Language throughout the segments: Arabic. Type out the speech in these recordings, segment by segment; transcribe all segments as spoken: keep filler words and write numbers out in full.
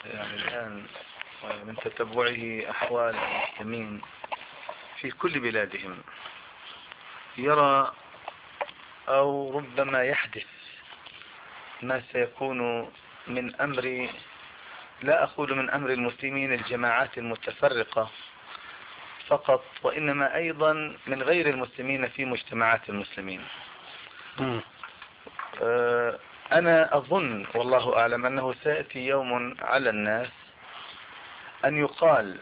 يعني الآن من تتبعه أحوال المسلمين في كل بلادهم يرى أو ربما يحدث ما سيكون من أمر، لا أقول من أمر المسلمين الجماعات المتفرقة فقط، وإنما أيضا من غير المسلمين في مجتمعات المسلمين. أنا أظن والله أعلم أنه سيأتي يوم على الناس أن يقال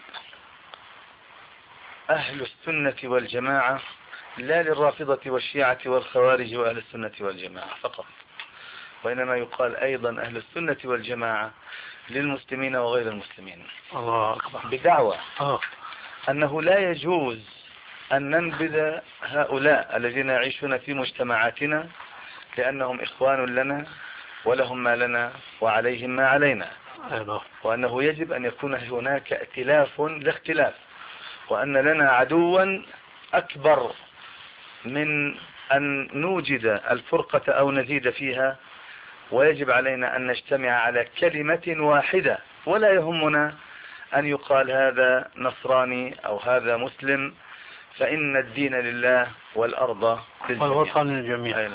أهل السنة والجماعة لا للرافضة والشيعة والخوارج وأهل السنة والجماعة فقط، وإنما يقال أيضا أهل السنة والجماعة للمسلمين وغير المسلمين. الله أكبر. بدعوى أنه لا يجوز أن ننبذ هؤلاء الذين يعيشون في مجتمعاتنا لأنهم إخوان لنا ولهم ما لنا وعليهم ما علينا، وأنه يجب أن يكون هناك ائتلاف لاختلاف، وأن لنا عدوا أكبر من أن نوجد الفرقة أو نزيد فيها، ويجب علينا أن نجتمع على كلمة واحدة، ولا يهمنا أن يقال هذا نصراني أو هذا مسلم، فإن الدين لله والأرض للجميع والوطن للجميع.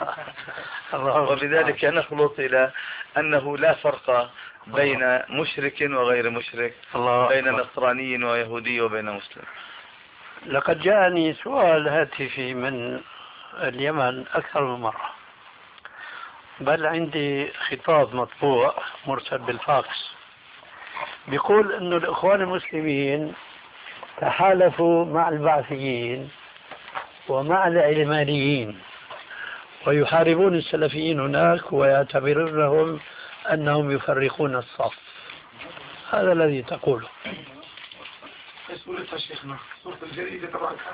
وبذلك نخلص إلى أنه لا فرق بين مشرك وغير مشرك، بين نصراني ويهودي وبين مسلم. لقد جاءني سؤال هاتفي من اليمن أكثر من مرة، بل عندي خطاب مطبوع مرسل بالفاكس بيقول أن الإخوان المسلمين تحالفوا مع البعثيين ومع العلمانيين ويحاربون السلفيين هناك ويعتبرونهم أنهم يفرقون الصف. هذا الذي تقوله. سورة شيخنا سورة الجريدة تبعتها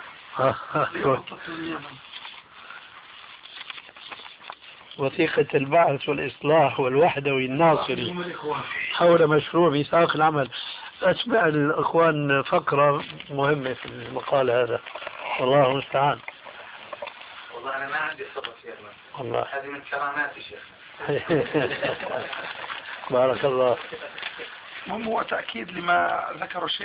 وثيقة البعث والإصلاح والوحدوي الناصري حول مشروع ميثاق العمل. أسمع الأخوان فقرة مهمة في المقال هذا، والله المستعان. والله أنا ما عندي خبر فيها والله هذه من كراماتي شيخنا. بارك الله. هو تأكيد لما ذكر الشيخ.